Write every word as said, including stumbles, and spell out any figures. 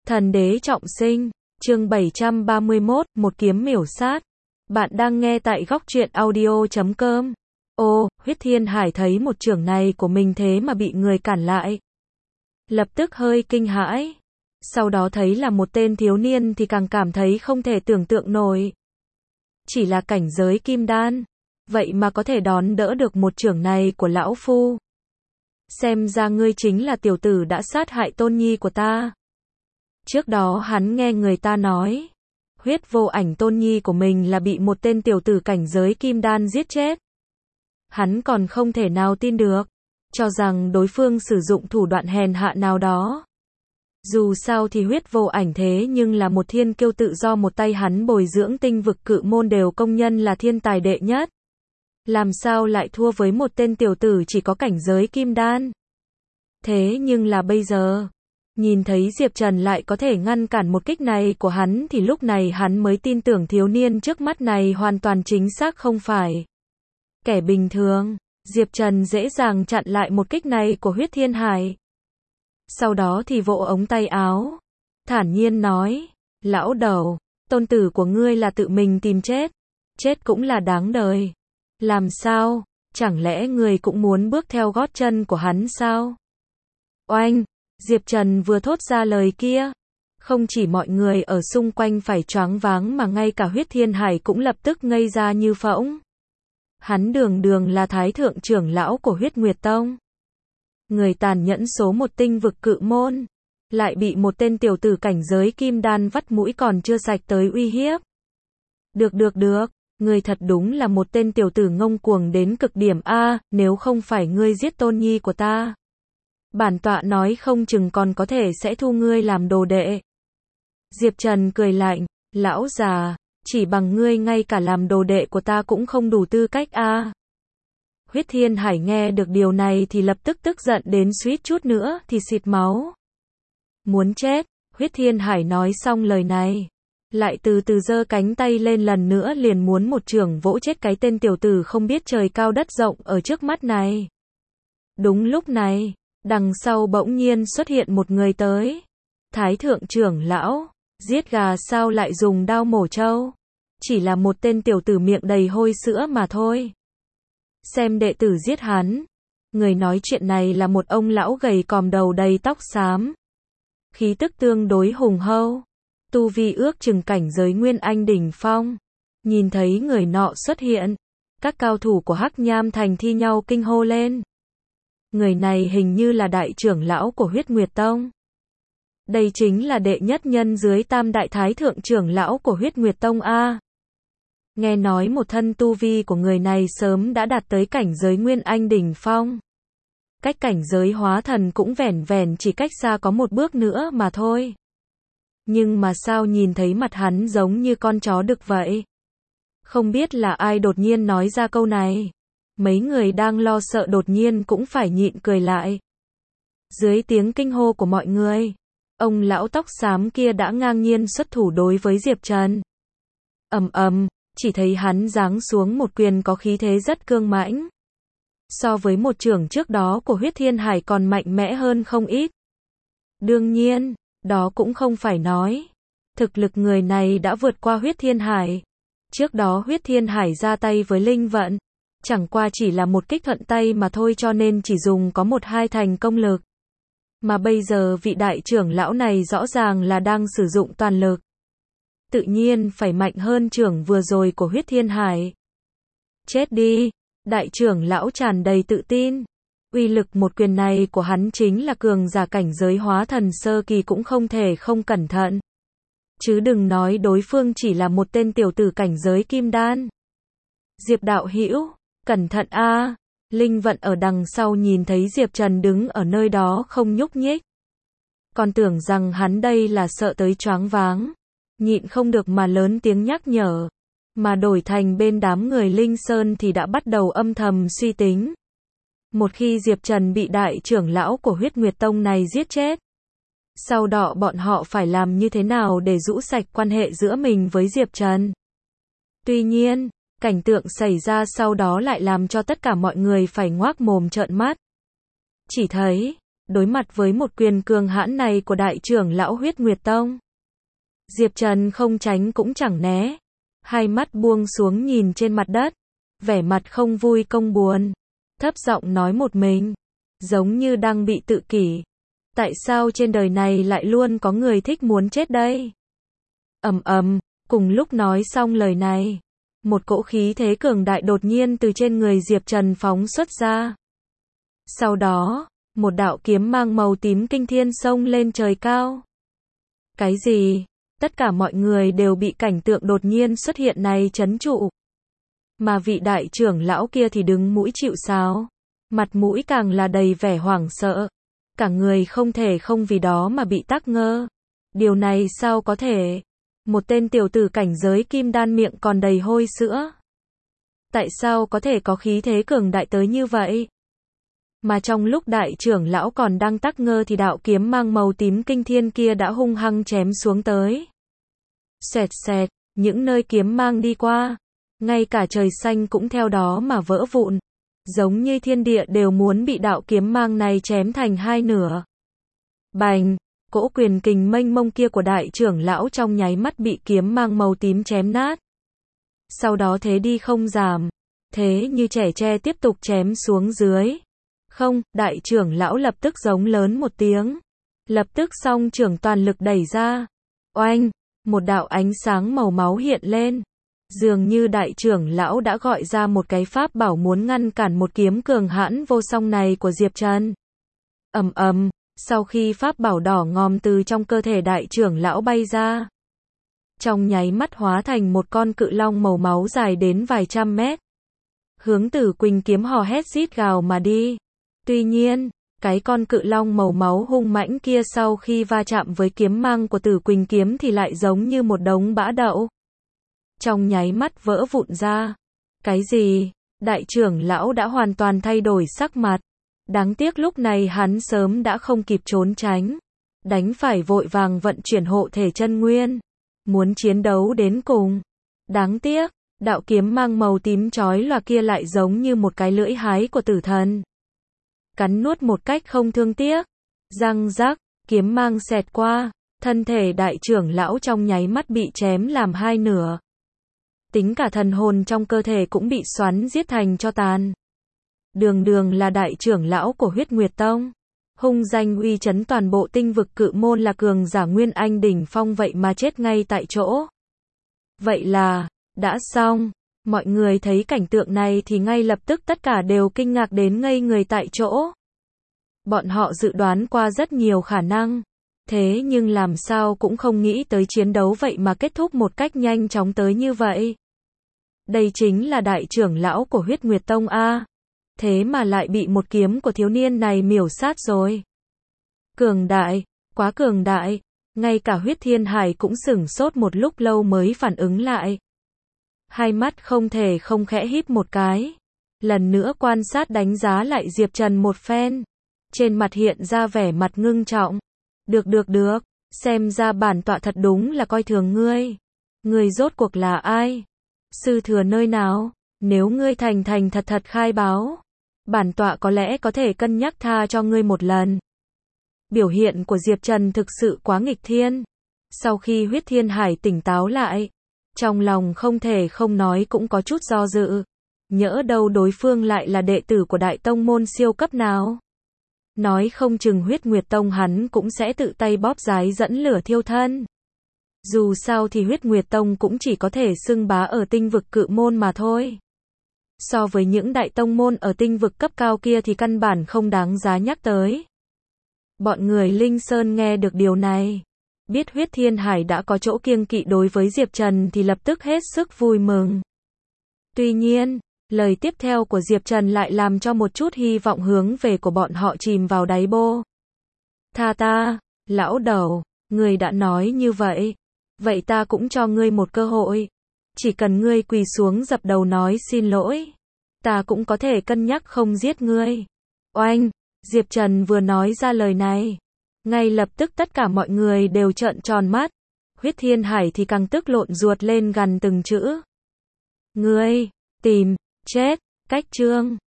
Thần đế trọng sinh, chương bảy trăm ba mươi mốt, một kiếm miểu sát. Bạn đang nghe tại góc truyện audio chấm com. Ô, Huyết Thiên Hải thấy một chưởng này của mình thế mà bị người cản lại. Lập tức hơi kinh hãi. Sau đó thấy là một tên thiếu niên thì càng cảm thấy không thể tưởng tượng nổi. Chỉ là cảnh giới kim đan, vậy mà có thể đón đỡ được một chưởng này của lão phu. Xem ra ngươi chính là tiểu tử đã sát hại tôn nhi của ta. Trước đó hắn nghe người ta nói, huyết vô ảnh tôn nhi của mình là bị một tên tiểu tử cảnh giới kim đan giết chết. Hắn còn không thể nào tin được, cho rằng đối phương sử dụng thủ đoạn hèn hạ nào đó. Dù sao thì huyết vô ảnh thế nhưng là một thiên kiêu tự do một tay hắn bồi dưỡng tinh vực cự môn đều công nhân là thiên tài đệ nhất. Làm sao lại thua với một tên tiểu tử chỉ có cảnh giới kim đan? Thế nhưng là bây giờ, nhìn thấy Diệp Trần lại có thể ngăn cản một kích này của hắn thì lúc này hắn mới tin tưởng thiếu niên trước mắt này hoàn toàn chính xác không phải kẻ bình thường. Diệp Trần dễ dàng chặn lại một kích này của Huyết Thiên Hải. Sau đó thì vỗ ống tay áo, thản nhiên nói, lão đầu, tôn tử của ngươi là tự mình tìm chết, chết cũng là đáng đời. Làm sao, chẳng lẽ ngươi cũng muốn bước theo gót chân của hắn sao? Oanh, Diệp Trần vừa thốt ra lời kia, không chỉ mọi người ở xung quanh phải choáng váng mà ngay cả Huyết Thiên Hải cũng lập tức ngây ra như phỗng. Hắn đường đường là thái thượng trưởng lão của Huyết Nguyệt Tông. Người tàn nhẫn số một tinh vực cự môn, lại bị một tên tiểu tử cảnh giới kim đan vắt mũi còn chưa sạch tới uy hiếp. Được được được, ngươi thật đúng là một tên tiểu tử ngông cuồng đến cực điểm a, nếu không phải ngươi giết tôn nhi của ta, bản tọa nói không chừng còn có thể sẽ thu ngươi làm đồ đệ. Diệp Trần cười lạnh, lão già, chỉ bằng ngươi ngay cả làm đồ đệ của ta cũng không đủ tư cách a. Huyết Thiên Hải nghe được điều này thì lập tức tức giận đến suýt chút nữa thì xịt máu. Muốn chết, Huyết Thiên Hải nói xong lời này, lại từ từ giơ cánh tay lên lần nữa liền muốn một chưởng vỗ chết cái tên tiểu tử không biết trời cao đất rộng ở trước mắt này. Đúng lúc này, đằng sau bỗng nhiên xuất hiện một người tới. Thái thượng trưởng lão, giết gà sao lại dùng đao mổ trâu? Chỉ là một tên tiểu tử miệng đầy hôi sữa mà thôi. Xem đệ tử giết hắn. Người nói chuyện này là một ông lão gầy còm đầu đầy tóc xám. Khí tức tương đối hùng hậu. Tu vi ước chừng cảnh giới Nguyên Anh đỉnh phong. Nhìn thấy người nọ xuất hiện, các cao thủ của Hắc Nham Thành thi nhau kinh hô lên. Người này hình như là đại trưởng lão của Huyết Nguyệt Tông. Đây chính là đệ nhất nhân dưới tam đại thái thượng trưởng lão của Huyết Nguyệt Tông a. Nghe nói một thân tu vi của người này sớm đã đạt tới cảnh giới Nguyên Anh đỉnh phong. Cách cảnh giới hóa thần cũng vẻn vẻn chỉ cách xa có một bước nữa mà thôi. Nhưng mà sao nhìn thấy mặt hắn giống như con chó đực vậy? Không biết là ai đột nhiên nói ra câu này. Mấy người đang lo sợ đột nhiên cũng phải nhịn cười lại. Dưới tiếng kinh hô của mọi người, ông lão tóc xám kia đã ngang nhiên xuất thủ đối với Diệp Trần. Ầm ầm, chỉ thấy hắn giáng xuống một quyền có khí thế rất cương mãnh. So với một chưởng trước đó của Huyết Thiên Hải còn mạnh mẽ hơn không ít. Đương nhiên, đó cũng không phải nói thực lực người này đã vượt qua Huyết Thiên Hải. Trước đó Huyết Thiên Hải ra tay với linh vận, chẳng qua chỉ là một kích thuận tay mà thôi cho nên chỉ dùng có một hai thành công lực. Mà bây giờ vị đại trưởng lão này rõ ràng là đang sử dụng toàn lực. Tự nhiên phải mạnh hơn chưởng vừa rồi của Huyết Thiên Hải. Chết đi, đại trưởng lão tràn đầy tự tin. Uy lực một quyền này của hắn chính là cường giả cảnh giới hóa thần sơ kỳ cũng không thể không cẩn thận. Chứ đừng nói đối phương chỉ là một tên tiểu tử cảnh giới kim đan. Diệp đạo hữu, cẩn thận a. Linh vận ở đằng sau nhìn thấy Diệp Trần đứng ở nơi đó không nhúc nhích. Còn tưởng rằng hắn đây là sợ tới choáng váng. Nhịn không được mà lớn tiếng nhắc nhở. Mà đổi thành bên đám người Linh Sơn thì đã bắt đầu âm thầm suy tính. Một khi Diệp Trần bị đại trưởng lão của Huyết Nguyệt Tông này giết chết, sau đó bọn họ phải làm như thế nào để rũ sạch quan hệ giữa mình với Diệp Trần. Tuy nhiên, cảnh tượng xảy ra sau đó lại làm cho tất cả mọi người phải ngoác mồm trợn mắt. Chỉ thấy, đối mặt với một quyền cường hãn này của đại trưởng lão Huyết Nguyệt Tông. Diệp Trần không tránh cũng chẳng né, hai mắt buông xuống nhìn trên mặt đất, vẻ mặt không vui không buồn, thấp giọng nói một mình, giống như đang bị tự kỷ. Tại sao trên đời này lại luôn có người thích muốn chết đây? Ầm ầm, cùng lúc nói xong lời này, một cỗ khí thế cường đại đột nhiên từ trên người Diệp Trần phóng xuất ra. Sau đó, một đạo kiếm mang màu tím kinh thiên xông lên trời cao. Cái gì? Tất cả mọi người đều bị cảnh tượng đột nhiên xuất hiện này trấn trụ. Mà vị đại trưởng lão kia thì đứng mũi chịu sào, mặt mũi càng là đầy vẻ hoảng sợ, cả người không thể không vì đó mà bị tắc ngơ. Điều này sao có thể? Một tên tiểu tử cảnh giới kim đan miệng còn đầy hôi sữa. Tại sao có thể có khí thế cường đại tới như vậy? Mà trong lúc đại trưởng lão còn đang tắc ngơ thì đạo kiếm mang màu tím kinh thiên kia đã hung hăng chém xuống tới. Xẹt xẹt, những nơi kiếm mang đi qua, ngay cả trời xanh cũng theo đó mà vỡ vụn, giống như thiên địa đều muốn bị đạo kiếm mang này chém thành hai nửa. Bành, cỗ quyền kình mênh mông kia của đại trưởng lão trong nháy mắt bị kiếm mang màu tím chém nát. Sau đó thế đi không giảm, thế như trẻ tre tiếp tục chém xuống dưới. Không, đại trưởng lão lập tức giống lớn một tiếng, lập tức song trưởng toàn lực đẩy ra. Oanh, một đạo ánh sáng màu máu hiện lên. Dường như đại trưởng lão đã gọi ra một cái pháp bảo muốn ngăn cản một kiếm cường hãn vô song này của Diệp Trần. Ầm ầm, sau khi pháp bảo đỏ ngòm từ trong cơ thể đại trưởng lão bay ra, trong nháy mắt hóa thành một con cự long màu máu dài đến vài trăm mét, hướng Tử Quỳnh kiếm hò hét rít gào mà đi. Tuy nhiên, cái con cự long màu máu hung mãnh kia sau khi va chạm với kiếm mang của Tử Quỳnh kiếm thì lại giống như một đống bã đậu, trong nháy mắt vỡ vụn ra. Cái gì? Đại trưởng lão đã hoàn toàn thay đổi sắc mặt. Đáng tiếc lúc này hắn sớm đã không kịp trốn tránh, đánh phải vội vàng vận chuyển hộ thể chân nguyên, muốn chiến đấu đến cùng. Đáng tiếc, đạo kiếm mang màu tím chói lòa kia lại giống như một cái lưỡi hái của tử thần, cắn nuốt một cách không thương tiếc. Răng rắc, kiếm mang xẹt qua, thân thể đại trưởng lão trong nháy mắt bị chém làm hai nửa. Tính cả thần hồn trong cơ thể cũng bị xoắn giết thành tro tàn. Đường đường là đại trưởng lão của Huyết Nguyệt Tông, hung danh uy chấn toàn bộ tinh vực cự môn, là cường giả nguyên anh đỉnh phong, vậy mà chết ngay tại chỗ. Vậy là, đã xong. Mọi người thấy cảnh tượng này thì ngay lập tức tất cả đều kinh ngạc đến ngây người tại chỗ. Bọn họ dự đoán qua rất nhiều khả năng, thế nhưng làm sao cũng không nghĩ tới chiến đấu vậy mà kết thúc một cách nhanh chóng tới như vậy. Đây chính là đại trưởng lão của Huyết Nguyệt Tông a. Thế mà lại bị một kiếm của thiếu niên này miểu sát rồi. Cường đại, quá cường đại, ngay cả Huyết Thiên Hải cũng sửng sốt một lúc lâu mới phản ứng lại. Hai mắt không thể không khẽ híp một cái, lần nữa quan sát đánh giá lại Diệp Trần một phen, trên mặt hiện ra vẻ mặt ngưng trọng. Được được được, xem ra bản tọa thật đúng là coi thường ngươi. Ngươi rốt cuộc là ai? Sư thừa nơi nào? Nếu ngươi thành thành thật thật khai báo, bản tọa có lẽ có thể cân nhắc tha cho ngươi một lần. Biểu hiện của Diệp Trần thực sự quá nghịch thiên. Sau khi Huyết Thiên Hải tỉnh táo lại, trong lòng không thể không nói cũng có chút do dự. Nhỡ đâu đối phương lại là đệ tử của đại tông môn siêu cấp nào. Nói không chừng Huyết Nguyệt Tông hắn cũng sẽ tự tay bóp giái dẫn lửa thiêu thân. Dù sao thì Huyết Nguyệt Tông cũng chỉ có thể xưng bá ở tinh vực cự môn mà thôi. So với những đại tông môn ở tinh vực cấp cao kia thì căn bản không đáng giá nhắc tới. Bọn người Linh Sơn nghe được điều này, biết Huyết Thiên Hải đã có chỗ kiêng kỵ đối với Diệp Trần thì lập tức hết sức vui mừng. Tuy nhiên, lời tiếp theo của Diệp Trần lại làm cho một chút hy vọng hướng về của bọn họ chìm vào đáy bô. Tha ta, lão đầu, ngươi đã nói như vậy, vậy ta cũng cho ngươi một cơ hội. Chỉ cần ngươi quỳ xuống dập đầu nói xin lỗi, ta cũng có thể cân nhắc không giết ngươi. Oanh, Diệp Trần vừa nói ra lời này, ngay lập tức tất cả mọi người đều trợn tròn mắt. Huyết Thiên Hải thì càng tức lộn ruột lên gằn từng chữ. Ngươi, tìm, chết, cách chương.